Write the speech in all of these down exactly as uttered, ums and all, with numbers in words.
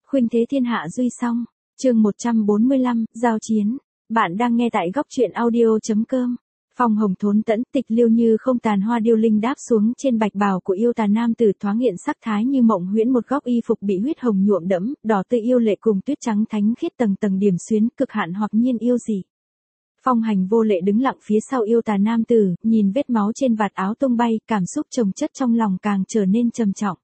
Khuynh thế thiên hạ duy song, chương một trăm bốn mươi lăm, giao chiến. Bạn đang nghe tại góc truyện audio.com. Phong hồng thốn tẫn, tịch liêu như không, tàn hoa điêu linh đáp xuống trên bạch bào của yêu tà nam tử, thoáng hiện sắc thái như mộng huyễn, một góc y phục bị huyết hồng nhuộm đẫm, đỏ tươi yêu lệ cùng tuyết trắng thánh khiết tầng tầng điểm xuyến, cực hạn hoặc nhiên yêu dị. Phong hành vô lệ đứng lặng phía sau yêu tà nam tử, nhìn vết máu trên vạt áo tung bay, cảm xúc chồng chất trong lòng càng trở nên trầm trọng.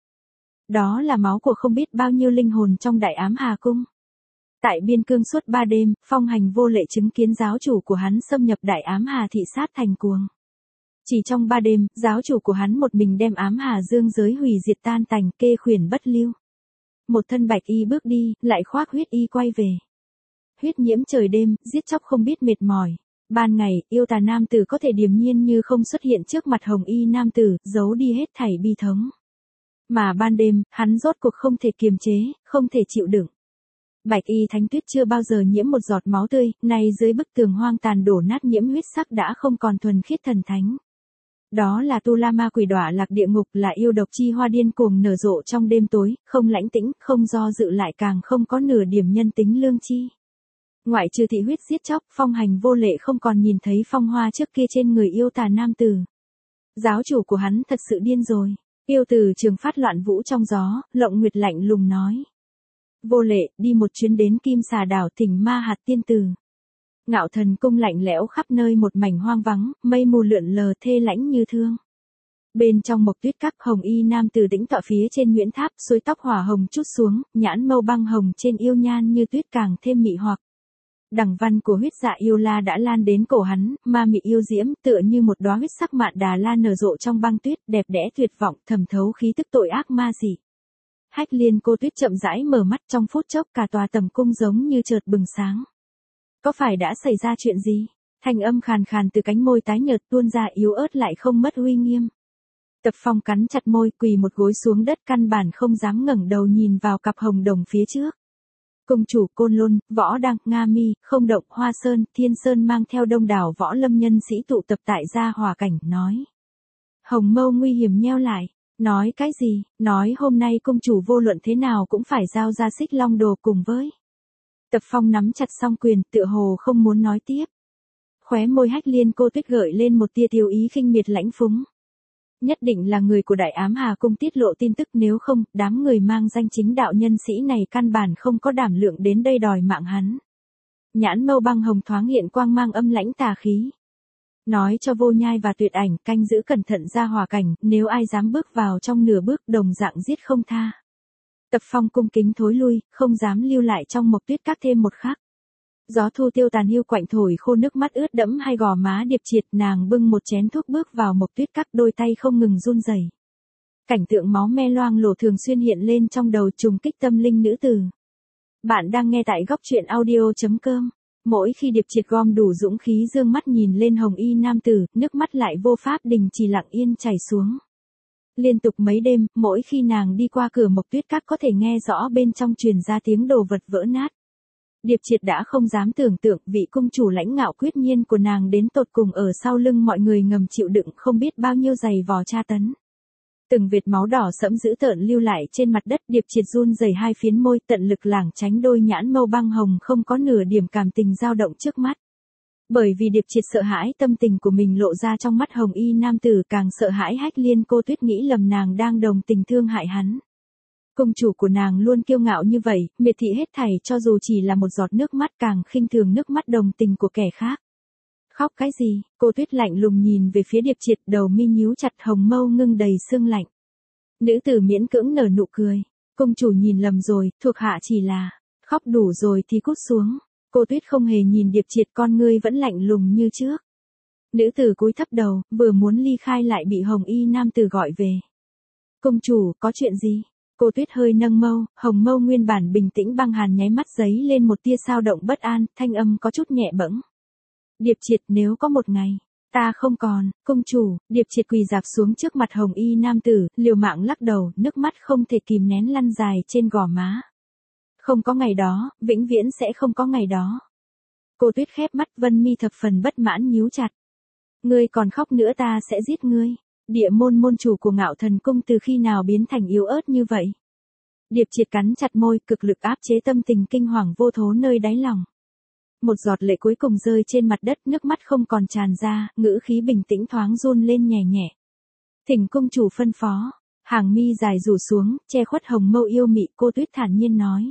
Đó là máu của không biết bao nhiêu linh hồn trong Đại Ám Hà Cung. Tại biên cương suốt ba đêm, phong hành vô lệ chứng kiến giáo chủ của hắn xâm nhập Đại Ám Hà thị sát thành cuồng. Chỉ trong ba đêm, giáo chủ của hắn một mình đem Ám Hà dương giới hủy diệt tan tành, kê khuyển bất lưu. Một thân bạch y bước đi, lại khoác huyết y quay về. Huyết nhiễm trời đêm, giết chóc không biết mệt mỏi. Ban ngày, yêu tà nam tử có thể điềm nhiên như không xuất hiện trước mặt hồng y nam tử, giấu đi hết thảy bi thống. Mà ban đêm, hắn rốt cuộc không thể kiềm chế, không thể chịu đựng. Bạch y thánh tuyết chưa bao giờ nhiễm một giọt máu tươi, nay dưới bức tường hoang tàn đổ nát nhiễm huyết sắc đã không còn thuần khiết thần thánh. Đó là tu la ma quỷ đọa lạc địa ngục, là yêu độc chi hoa điên cuồng nở rộ trong đêm tối, không lãnh tĩnh, không do dự lại, càng không có nửa điểm nhân tính lương chi. Ngoại trừ thị huyết giết chóc, phong hành vô lệ không còn nhìn thấy phong hoa trước kia trên người yêu tà nam tử. Giáo chủ của hắn thật sự điên rồi. Yêu từ trường phát loạn vũ trong gió, Lộng Nguyệt lạnh lùng nói. Vô lệ, đi một chuyến đến Kim Xà đảo thỉnh ma hạt tiên tử. Ngạo Thần cung lạnh lẽo khắp nơi một mảnh hoang vắng, mây mù lượn lờ thê lãnh như thương. Bên trong mộc tuyết các, hồng y nam tử tĩnh tọa phía trên nhuyễn tháp, suối tóc hỏa hồng chút xuống, nhãn mâu băng hồng trên yêu nhan như tuyết càng thêm mị hoặc. Đằng văn của huyết dạ yêu la đã lan đến cổ hắn, ma mị yêu diễm, tựa như một đóa huyết sắc mạn đà la nở rộ trong băng tuyết, đẹp đẽ tuyệt vọng, thẩm thấu khí tức tội ác ma dị. Hách Liên Cô Tuyết chậm rãi mở mắt, trong phút chốc cả tòa tầm cung giống như chợt bừng sáng. Có phải đã xảy ra chuyện gì? Thanh âm khàn khàn từ cánh môi tái nhợt tuôn ra, yếu ớt lại không mất uy nghiêm. Tập Phong cắn chặt môi, quỳ một gối xuống đất, căn bản không dám ngẩng đầu nhìn vào cặp hồng đồng phía trước. Cung chủ Côn Lôn, Võ Đăng, Nga Mi, Không Động, Hoa Sơn, Thiên Sơn mang theo đông đảo võ lâm nhân sĩ tụ tập tại Gia Hòa Cảnh, nói. Hồng mâu nguy hiểm nheo lại. Nói cái gì? Nói hôm nay cung chủ vô luận thế nào cũng phải giao ra Xích Long đồ cùng với. Tập Phong nắm chặt song quyền, tựa hồ không muốn nói tiếp. Khóe môi Hách Liên Cô Tuyết gợi lên một tia tiêu ý khinh miệt lãnh phúng. Nhất định là người của Đại Ám Hà Cung tiết lộ tin tức, nếu không, đám người mang danh chính đạo nhân sĩ này căn bản không có đảm lượng đến đây đòi mạng hắn. Nhãn mâu băng hồng thoáng hiện quang mang âm lãnh tà khí. Nói cho Vô Nhai và Tuyệt Ảnh canh giữ cẩn thận Gia Hòa Cảnh, nếu ai dám bước vào trong nửa bước đồng dạng giết không tha. Tập Phong cung kính thối lui, không dám lưu lại trong mộc tuyết các thêm một khắc. Gió thu tiêu tàn hiu quạnh thổi khô nước mắt ướt đẫm hai gò má Điệp Triệt, nàng bưng một chén thuốc bước vào mộc tuyết các, đôi tay không ngừng run rẩy. Cảnh tượng máu me loang lổ thường xuyên hiện lên trong đầu, trùng kích tâm linh nữ tử. Bạn đang nghe tại góc truyện audio.com. Mỗi khi Điệp Triệt gom đủ dũng khí dương mắt nhìn lên hồng y nam tử, nước mắt lại vô pháp đình chỉ lặng yên chảy xuống. Liên tục mấy đêm, mỗi khi nàng đi qua cửa mộc tuyết các có thể nghe rõ bên trong truyền ra tiếng đồ vật vỡ nát. Điệp Triệt đã không dám tưởng tượng vị cung chủ lãnh ngạo quyết nhiên của nàng đến tột cùng ở sau lưng mọi người ngầm chịu đựng không biết bao nhiêu giày vò tra tấn. Từng vệt máu đỏ sẫm dữ tợn lưu lại trên mặt đất, Điệp Triệt run rẩy hai phiến môi, tận lực lảng tránh đôi nhãn mâu băng hồng không có nửa điểm cảm tình dao động trước mắt. Bởi vì Điệp Triệt sợ hãi tâm tình của mình lộ ra trong mắt hồng y nam tử, càng sợ hãi Hách Liên Cô Tuyết nghĩ lầm nàng đang đồng tình thương hại hắn. Cung chủ của nàng luôn kiêu ngạo như vậy, miệt thị hết thảy cho dù chỉ là một giọt nước mắt, càng khinh thường nước mắt đồng tình của kẻ khác. Khóc cái gì? Cô Tuyết lạnh lùng nhìn về phía Điệp Triệt, đầu mi nhíu chặt, hồng mâu ngưng đầy sương lạnh. Nữ tử miễn cưỡng nở nụ cười. Cung chủ nhìn lầm rồi, thuộc hạ chỉ là, khóc đủ rồi thì cút xuống. Cô Tuyết không hề nhìn Điệp Triệt, con ngươi vẫn lạnh lùng như trước. Nữ tử cúi thấp đầu, vừa muốn ly khai lại bị hồng y nam tử gọi về. Cung chủ, có chuyện gì? Cô Tuyết hơi nâng mâu, hồng mâu nguyên bản bình tĩnh băng hàn nháy mắt giấy lên một tia sao động bất an, thanh âm có chút nhẹ bẫng. Điệp Triệt, nếu có một ngày, ta không còn, cung chủ. Điệp Triệt quỳ dạp xuống trước mặt hồng y nam tử, liều mạng lắc đầu, nước mắt không thể kìm nén lăn dài trên gò má. Không có ngày đó, vĩnh viễn sẽ không có ngày đó. Cô Tuyết khép mắt, vân mi thập phần bất mãn nhíu chặt. Ngươi còn khóc nữa ta sẽ giết ngươi. Địa môn môn chủ của Ngạo Thần cung từ khi nào biến thành yếu ớt như vậy? Điệp Triệt cắn chặt môi, cực lực áp chế tâm tình kinh hoàng vô thố nơi đáy lòng. Một giọt lệ cuối cùng rơi trên mặt đất, nước mắt không còn tràn ra, ngữ khí bình tĩnh thoáng run lên nhẹ nhẹ. Thỉnh cung chủ phân phó. Hàng mi dài rủ xuống, che khuất hồng mâu yêu mị, cô Tuyết thản nhiên nói.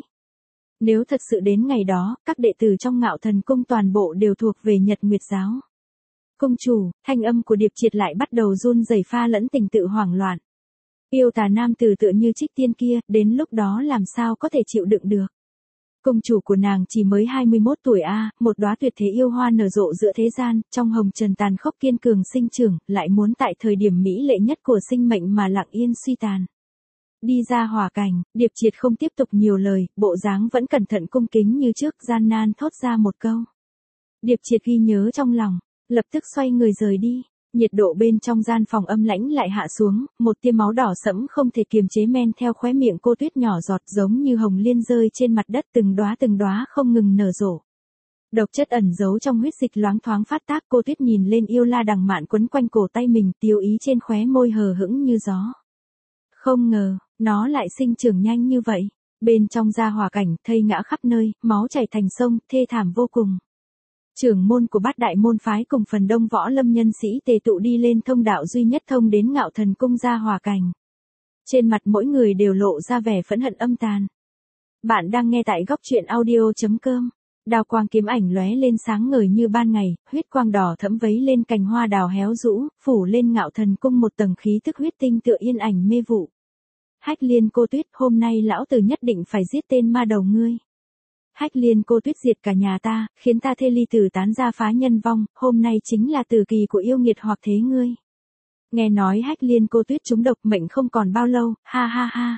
Nếu thật sự đến ngày đó, các đệ tử trong Ngạo Thần Cung toàn bộ đều thuộc về Nhật Nguyệt giáo. Cung chủ, thanh âm của Điệp Triệt lại bắt đầu run rẩy pha lẫn tình tự hoảng loạn. Yêu tà nam tử tựa như trích tiên kia, đến lúc đó làm sao có thể chịu đựng được. Cung chủ của nàng chỉ mới hai mươi mốt tuổi a, một đóa tuyệt thế yêu hoa nở rộ giữa thế gian, trong hồng trần tàn khốc kiên cường sinh trưởng, lại muốn tại thời điểm mỹ lệ nhất của sinh mệnh mà lặng yên suy tàn. Đi ra hỏa cảnh, Điệp Triệt không tiếp tục nhiều lời, bộ dáng vẫn cẩn thận cung kính như trước, gian nan thốt ra một câu. Điệp Triệt ghi nhớ trong lòng, lập tức xoay người rời đi. Nhiệt độ bên trong gian phòng âm lãnh lại hạ xuống, một tia máu đỏ sẫm không thể kiềm chế men theo khóe miệng cô Tuyết nhỏ giọt, giống như hồng liên rơi trên mặt đất, từng đóa từng đóa không ngừng nở rộ. Độc chất ẩn giấu trong huyết dịch loáng thoáng phát tác, cô Tuyết nhìn lên yêu la đằng mạn quấn quanh cổ tay mình, tiêu ý trên khóe môi hờ hững như gió. Không ngờ, nó lại sinh trưởng nhanh như vậy. Bên trong gia hỏa cảnh, thây ngã khắp nơi, máu chảy thành sông, thê thảm vô cùng. Trưởng môn của Bát Đại môn phái cùng phần đông võ lâm nhân sĩ tề tụ đi lên thông đạo duy nhất thông đến Ngạo Thần Cung gia hỏa cảnh. Trên mặt mỗi người đều lộ ra vẻ phẫn hận âm tàn. Bạn đang nghe tại góc truyện audio chấm com. Đao quang kiếm ảnh lóe lên sáng ngời như ban ngày, huyết quang đỏ thẫm vấy lên cành hoa đào héo rũ, phủ lên Ngạo Thần Cung một tầng khí tức huyết tinh tựa yên ảnh mê vụ. Hách Liên cô Tuyết, hôm nay lão tử nhất định phải giết tên ma đầu ngươi. Hách Liên cô Tuyết diệt cả nhà ta, khiến ta thê ly tử tán ra phá nhân vong, hôm nay chính là tử kỳ của yêu nghiệt hoặc thế ngươi. Nghe nói Hách Liên cô Tuyết trúng độc mệnh không còn bao lâu, ha ha ha.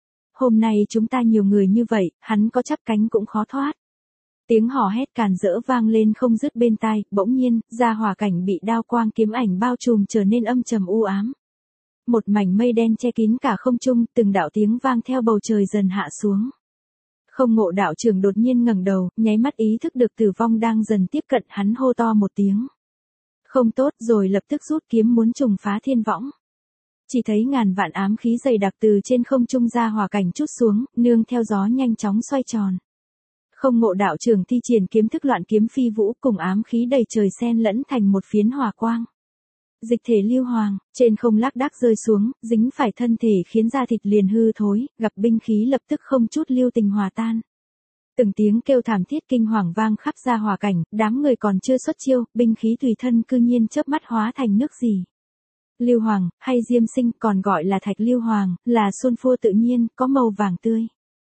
Hôm nay chúng ta nhiều người như vậy, hắn có chắp cánh cũng khó thoát. Tiếng hò hét càn rỡ vang lên không dứt bên tai, bỗng nhiên, gia hỏa cảnh bị đao quang kiếm ảnh bao trùm trở nên âm trầm u ám. Một mảnh mây đen che kín cả không trung, từng đạo tiếng vang theo bầu trời dần hạ xuống. Không Ngộ đạo trưởng đột nhiên ngẩng đầu, nháy mắt ý thức được tử vong đang dần tiếp cận, hắn hô to một tiếng. Không tốt rồi, lập tức rút kiếm muốn trùng phá thiên võng. Chỉ thấy ngàn vạn ám khí dày đặc từ trên không trung gia hỏa cảnh trút xuống, nương theo gió nhanh chóng xoay tròn. Không Ngộ đạo trưởng thi triển kiếm thức loạn kiếm phi vũ, cùng ám khí đầy trời xen lẫn thành một phiến hỏa quang. Dịch thể lưu hoàng, trên không lác đác rơi xuống, dính phải thân thể khiến da thịt liền hư thối, gặp binh khí lập tức không chút lưu tình hòa tan. Từng tiếng kêu thảm thiết kinh hoàng vang khắp gia hỏa cảnh, đám người còn chưa xuất chiêu, binh khí tùy thân cư nhiên chớp mắt hóa thành nước gì. Lưu hoàng, hay diêm sinh, còn gọi là thạch lưu hoàng, là xuân phua tự nhiên, có màu vàng tươi.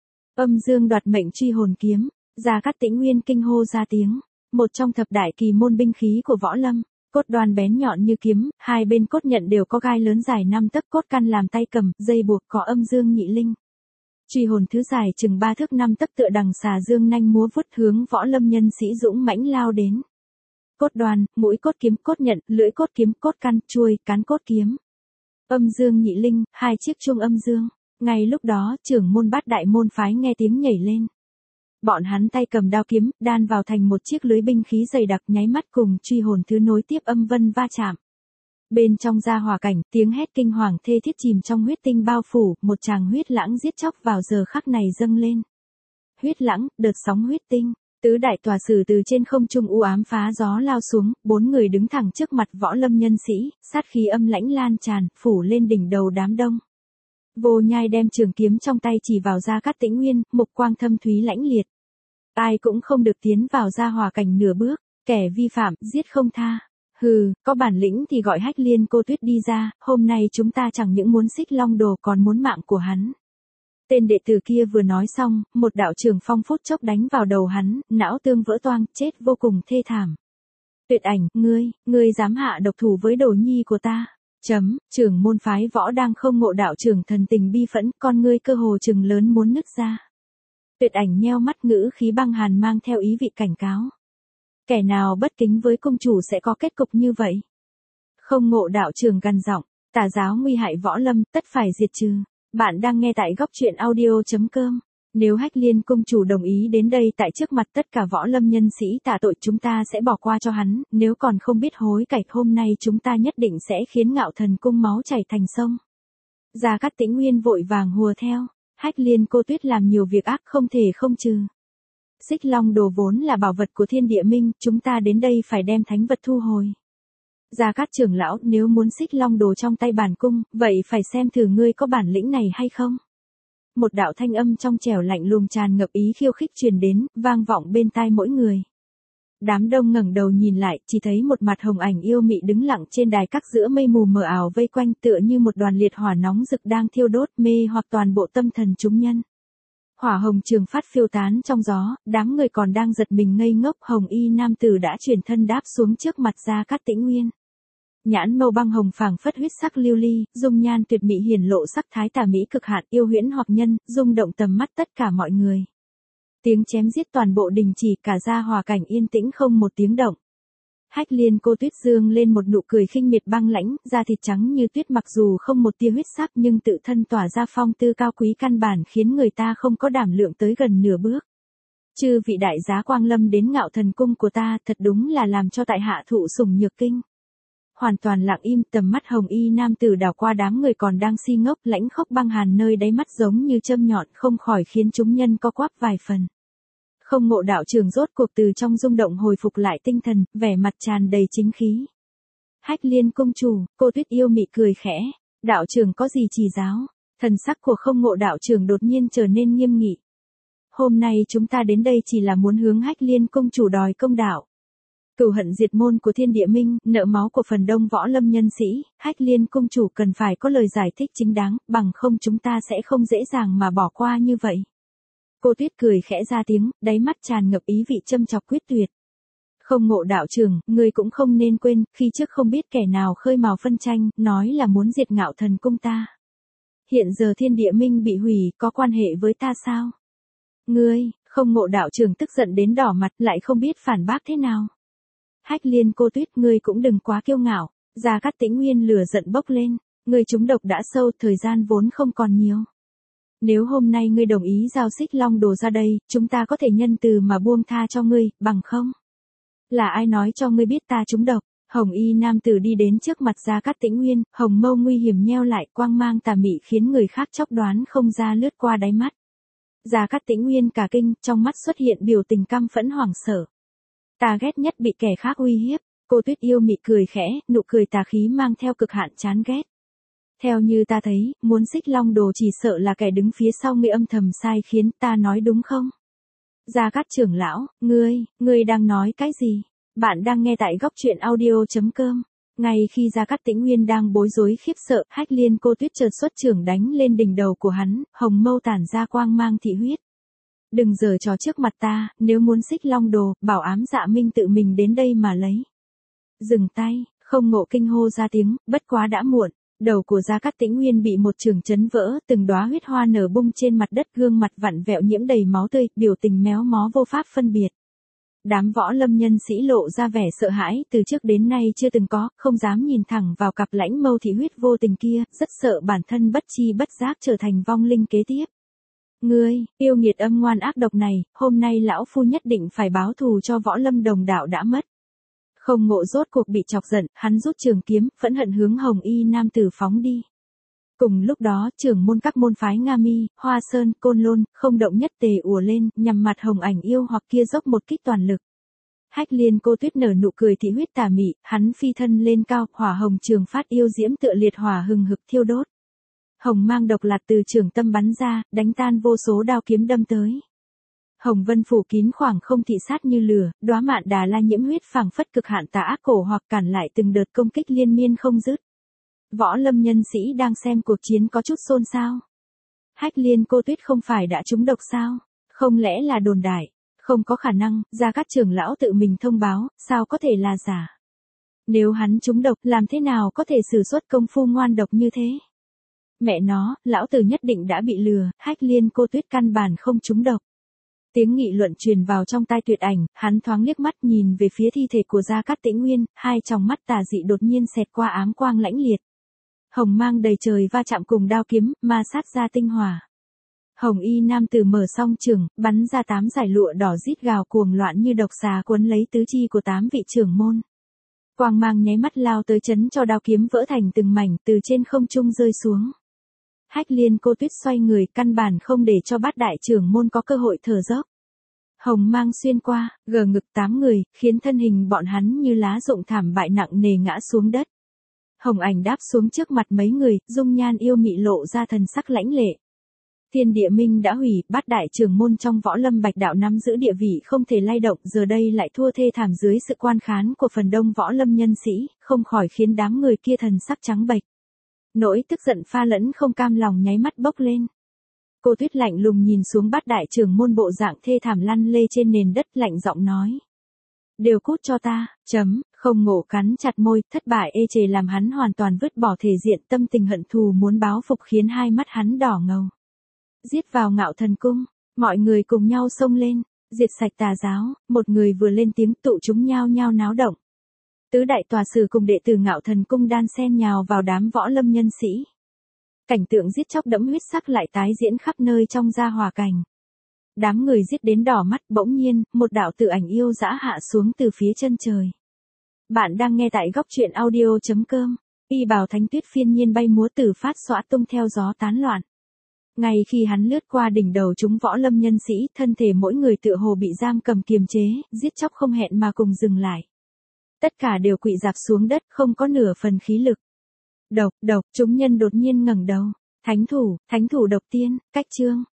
Âm dương đoạt mệnh truy hồn kiếm, Gia Cát Tĩnh Nguyên kinh hô ra tiếng, một trong thập đại kỳ môn binh khí của võ lâm. Cốt đoan bén nhọn như kiếm, hai bên cốt nhận đều có gai lớn dài năm tấc, cốt căn làm tay cầm, dây buộc có âm dương nhị linh. Truy hồn thứ dài chừng ba thước năm tấc tựa đằng xà dương nanh múa vút hướng võ lâm nhân sĩ dũng mãnh lao đến. Cốt đoan, mũi cốt kiếm, cốt nhận, lưỡi cốt kiếm, cốt căn, chuôi, cán cốt kiếm. Âm dương nhị linh, hai chiếc chuông âm dương. Ngay lúc đó, trưởng môn Bát Đại môn phái nghe tiếng nhảy lên. Bọn hắn tay cầm đao kiếm, đan vào thành một chiếc lưới binh khí dày đặc, nháy mắt cùng truy hồn thứ nối tiếp âm vân va chạm. Bên trong gia hỏa cảnh, tiếng hét kinh hoàng thê thiết chìm trong huyết tinh bao phủ, một tràng huyết lãng giết chóc vào giờ khắc này dâng lên. Huyết lãng, đợt sóng huyết tinh, tứ đại tòa sử từ trên không trung u ám phá gió lao xuống, bốn người đứng thẳng trước mặt võ lâm nhân sĩ, sát khí âm lãnh lan tràn, phủ lên đỉnh đầu đám đông. Vô Nhai đem trường kiếm trong tay chỉ vào Gia Cát Tĩnh Nguyên, mục quang thâm thúy lãnh liệt. Ai cũng không được tiến vào gia hỏa cảnh nửa bước, kẻ vi phạm, giết không tha. Hừ, có bản lĩnh thì gọi Hách Liên cô Tuyết đi ra, hôm nay chúng ta chẳng những muốn xích long đồ còn muốn mạng của hắn. Tên đệ tử kia vừa nói xong, một đạo trường phong phút chốc đánh vào đầu hắn, não tương vỡ toang, chết vô cùng thê thảm. Tuyệt Ảnh, ngươi, ngươi dám hạ độc thủ với đồ nhi của ta. Chấm, trưởng môn phái võ đang Không Ngộ đạo trưởng thần tình bi phẫn, con ngươi cơ hồ trừng lớn muốn nứt ra. Tuyệt Ảnh nheo mắt, ngữ khí băng hàn mang theo ý vị cảnh cáo. Kẻ nào bất kính với công chủ sẽ có kết cục như vậy. Không Ngộ đạo trưởng gằn giọng, tà giáo nguy hại võ lâm, tất phải diệt trừ. Bạn đang nghe tại góc truyện audio chấm com. Nếu Hách Liên công chủ đồng ý đến đây tại trước mặt tất cả võ lâm nhân sĩ tạ tội, chúng ta sẽ bỏ qua cho hắn, nếu còn không biết hối cải, hôm nay chúng ta nhất định sẽ khiến Ngạo Thần Cung máu chảy thành sông. Gia Cát Tĩnh Nguyên vội vàng hùa theo. Hách Liên cô Tuyết làm nhiều việc ác không thể không trừ. Xích Long Đồ vốn là bảo vật của Thiên Địa Minh, chúng ta đến đây phải đem thánh vật thu hồi. Gia Cát trưởng lão, nếu muốn Xích Long Đồ trong tay bản cung, vậy phải xem thử ngươi có bản lĩnh này hay không. Một đạo thanh âm trong trẻo lạnh lùng tràn ngập ý khiêu khích truyền đến, vang vọng bên tai mỗi người. Đám đông ngẩng đầu nhìn lại, chỉ thấy một mặt hồng ảnh yêu mị đứng lặng trên đài các giữa mây mù mờ ảo vây quanh, tựa như một đoàn liệt hỏa nóng rực đang thiêu đốt mê hoặc toàn bộ tâm thần chúng nhân. Hỏa hồng trường phát phiêu tán trong gió, đám người còn đang giật mình ngây ngốc, hồng y nam tử đã chuyển thân đáp xuống trước mặt Gia Cát Tĩnh Nguyên. Nhãn mâu băng hồng phảng phất huyết sắc lưu ly, dung nhan tuyệt mỹ hiển lộ sắc thái tà mỹ cực hạn, yêu huyễn hoặc nhân, rung động tầm mắt tất cả mọi người. Tiếng chém giết toàn bộ đình chỉ, cả gia hòa cảnh yên tĩnh không một tiếng động. Hách Liên cô Tuyết dương lên một nụ cười khinh miệt băng lãnh, da thịt trắng như tuyết mặc dù không một tia huyết sắc nhưng tự thân tỏa ra phong tư cao quý căn bản khiến người ta không có đảm lượng tới gần nửa bước. Chư vị đại giá quang lâm đến Ngạo Thần cung của ta, thật đúng là làm cho tại hạ thụ sủng nhược kinh. Hoàn toàn lặng im, tầm mắt hồng y nam tử đảo qua đám người còn đang si ngốc, lãnh khốc băng hàn nơi đáy mắt giống như châm nhọn, không khỏi khiến chúng nhân co quắp vài phần. Không Ngộ đạo trưởng rốt cuộc từ trong rung động hồi phục lại tinh thần, vẻ mặt tràn đầy chính khí. Hách Liên công chủ, cô Tuyết yêu mị cười khẽ, đạo trưởng có gì chỉ giáo? Thần sắc của Không Ngộ đạo trưởng đột nhiên trở nên nghiêm nghị. Hôm nay chúng ta đến đây chỉ là muốn hướng Hách Liên công chủ đòi công đạo. Cửu hận diệt môn của Thiên Địa Minh, nợ máu của phần đông võ lâm nhân sĩ, Hách Liên công chủ cần phải có lời giải thích chính đáng, bằng không chúng ta sẽ không dễ dàng mà bỏ qua như vậy. Cô Tuyết cười khẽ ra tiếng, đáy mắt tràn ngập ý vị châm chọc quyết tuyệt. Không Ngộ đạo trưởng, ngươi cũng không nên quên, khi trước không biết kẻ nào khơi mào phân tranh, nói là muốn diệt Ngạo Thần cung ta. Hiện giờ Thiên Địa Minh bị hủy, có quan hệ với ta sao? Ngươi, Không Ngộ đạo trưởng tức giận đến đỏ mặt, lại không biết phản bác thế nào. Hách Liên cô Tuyết, ngươi cũng đừng quá kiêu ngạo. Gia Cát Tĩnh Nguyên lửa giận bốc lên, ngươi trúng độc đã sâu, thời gian vốn không còn nhiều. Nếu hôm nay ngươi đồng ý giao Xích Long Đồ ra đây, chúng ta có thể nhân từ mà buông tha cho ngươi, bằng không? Là ai nói cho ngươi biết ta trúng độc? Hồng y nam tử đi đến trước mặt Gia Cát Tĩnh Nguyên, hồng mâu nguy hiểm nheo lại, quang mang tà mị khiến người khác chốc đoán không ra lướt qua đáy mắt. Gia Cát Tĩnh Nguyên cả kinh, trong mắt xuất hiện biểu tình căm phẫn hoảng sợ. Ta ghét nhất bị kẻ khác uy hiếp. Cô Tuyết yêu mị cười khẽ, nụ cười tà khí mang theo cực hạn chán ghét. Theo như ta thấy, muốn Xích Long Đồ chỉ sợ là kẻ đứng phía sau ngươi âm thầm sai khiến, ta nói đúng không? Gia Cát trưởng lão, ngươi, ngươi đang nói cái gì? Bạn đang nghe tại góc truyện audio chấm com. Ngay khi Gia Cát Tĩnh Nguyên đang bối rối khiếp sợ, Hách Liên cô Tuyết chợt xuất trưởng đánh lên đỉnh đầu của hắn, hồng mâu tản ra quang mang thị huyết. Đừng giở trò trước mặt ta, nếu muốn Xích Long Đồ, bảo ám Dạ Minh tự mình đến đây mà lấy. Dừng tay, Không Ngộ kinh hô ra tiếng, bất quá đã muộn. Đầu của Gia Cát Tĩnh Nguyên bị một chưởng chấn vỡ, từng đóa huyết hoa nở bung trên mặt đất, gương mặt vặn vẹo nhiễm đầy máu tươi, biểu tình méo mó vô pháp phân biệt. Đám võ lâm nhân sĩ lộ ra vẻ sợ hãi, từ trước đến nay chưa từng có, không dám nhìn thẳng vào cặp lãnh mâu thị huyết vô tình kia, rất sợ bản thân bất chi bất giác trở thành vong linh kế tiếp. Ngươi, yêu nghiệt âm ngoan ác độc này, hôm nay lão phu nhất định phải báo thù cho võ lâm đồng đạo đã mất. Không Ngộ rốt cuộc bị chọc giận, hắn rút trường kiếm, phẫn hận hướng hồng y nam tử phóng đi. Cùng lúc đó, trưởng môn các môn phái Nga Mi, Hoa Sơn, Côn Lôn, không động nhất tề ùa lên, nhằm mặt hồng ảnh yêu hoặc kia dốc một kích toàn lực. Hách Liên cô Tuyết nở nụ cười thị huyết tà mị, hắn phi thân lên cao, hỏa hồng trường phát yêu diễm tựa liệt hỏa hừng hực thiêu đốt. Hồng mang độc lạt từ trường tâm bắn ra, đánh tan vô số đao kiếm đâm tới. Hồng vân phủ kín khoảng không thị sát như lửa, đóa mạn đà la nhiễm huyết phảng phất cực hạn tà ác cổ hoặc cản lại từng đợt công kích liên miên không dứt. Võ lâm nhân sĩ đang xem cuộc chiến có chút xôn xao. Hách Liên cô Tuyết không phải đã trúng độc sao? Không lẽ là đồn đại? Không có khả năng, Gia Cát trưởng lão tự mình thông báo, sao có thể là giả? Nếu hắn trúng độc, làm thế nào có thể sử xuất công phu ngoan độc như thế? Mẹ nó, lão tử nhất định đã bị lừa, Hách Liên cô Tuyết căn bản không trúng độc. Tiếng nghị luận truyền vào trong tai Tuyệt Ảnh, hắn thoáng liếc mắt nhìn về phía thi thể của Gia Cát Tĩnh Nguyên, hai tròng mắt tà dị đột nhiên xẹt qua ám quang lãnh liệt. Hồng mang đầy trời va chạm cùng đao kiếm, ma sát ra tinh hỏa. Hồng y nam tử mở song trường, bắn ra tám dải lụa đỏ rít gào cuồng loạn như độc xà cuốn lấy tứ chi của tám vị trưởng môn. Quang mang nháy mắt lao tới chấn cho đao kiếm vỡ thành từng mảnh từ trên không trung rơi xuống. Hách Liên cô Tuyết xoay người, căn bản không để cho bát đại trưởng môn có cơ hội thở dốc. Hồng mang xuyên qua, gờ ngực tám người, khiến thân hình bọn hắn như lá rụng thảm bại nặng nề ngã xuống đất. Hồng ảnh đáp xuống trước mặt mấy người, dung nhan yêu mị lộ ra thần sắc lãnh lệ. Thiên địa minh đã hủy, bát đại trưởng môn trong võ lâm bạch đạo nắm giữ địa vị không thể lay động, giờ đây lại thua thê thảm dưới sự quan khán của phần đông võ lâm nhân sĩ, không khỏi khiến đám người kia thần sắc trắng bệch. Nỗi tức giận pha lẫn không cam lòng nháy mắt bốc lên. Cô Tuyết lạnh lùng nhìn xuống bát đại trưởng môn bộ dạng thê thảm lăn lê trên nền đất, lạnh giọng nói. Đều cút cho ta, chấm, không ngộ cắn chặt môi, thất bại ê chề làm hắn hoàn toàn vứt bỏ thể diện, tâm tình hận thù muốn báo phục khiến hai mắt hắn đỏ ngầu. Giết vào Ngạo Thần Cung, mọi người cùng nhau xông lên, diệt sạch tà giáo, một người vừa lên tiếng tụ chúng nhao nhao náo động. Tứ đại tòa sử cùng đệ tử Ngạo Thần Cung đan xen nhào vào đám võ lâm nhân sĩ. Cảnh tượng giết chóc đẫm huyết sắc lại tái diễn khắp nơi trong gia hòa cảnh. Đám người giết đến đỏ mắt, bỗng nhiên, một đạo tự ảnh yêu dã hạ xuống từ phía chân trời. Bạn đang nghe tại góc truyện audio chấm com. Y bào thánh tuyết phiên nhiên bay múa từ phát xõa tung theo gió tán loạn. Ngay khi hắn lướt qua đỉnh đầu chúng võ lâm nhân sĩ, thân thể mỗi người tựa hồ bị giam cầm kiềm chế, giết chóc không hẹn mà cùng dừng lại. Tất cả đều quỵ rạp xuống đất, không có nửa phần khí lực. Độc, độc, chúng nhân đột nhiên ngẩng đầu. Thánh thủ, thánh thủ độc tiên, cách chương.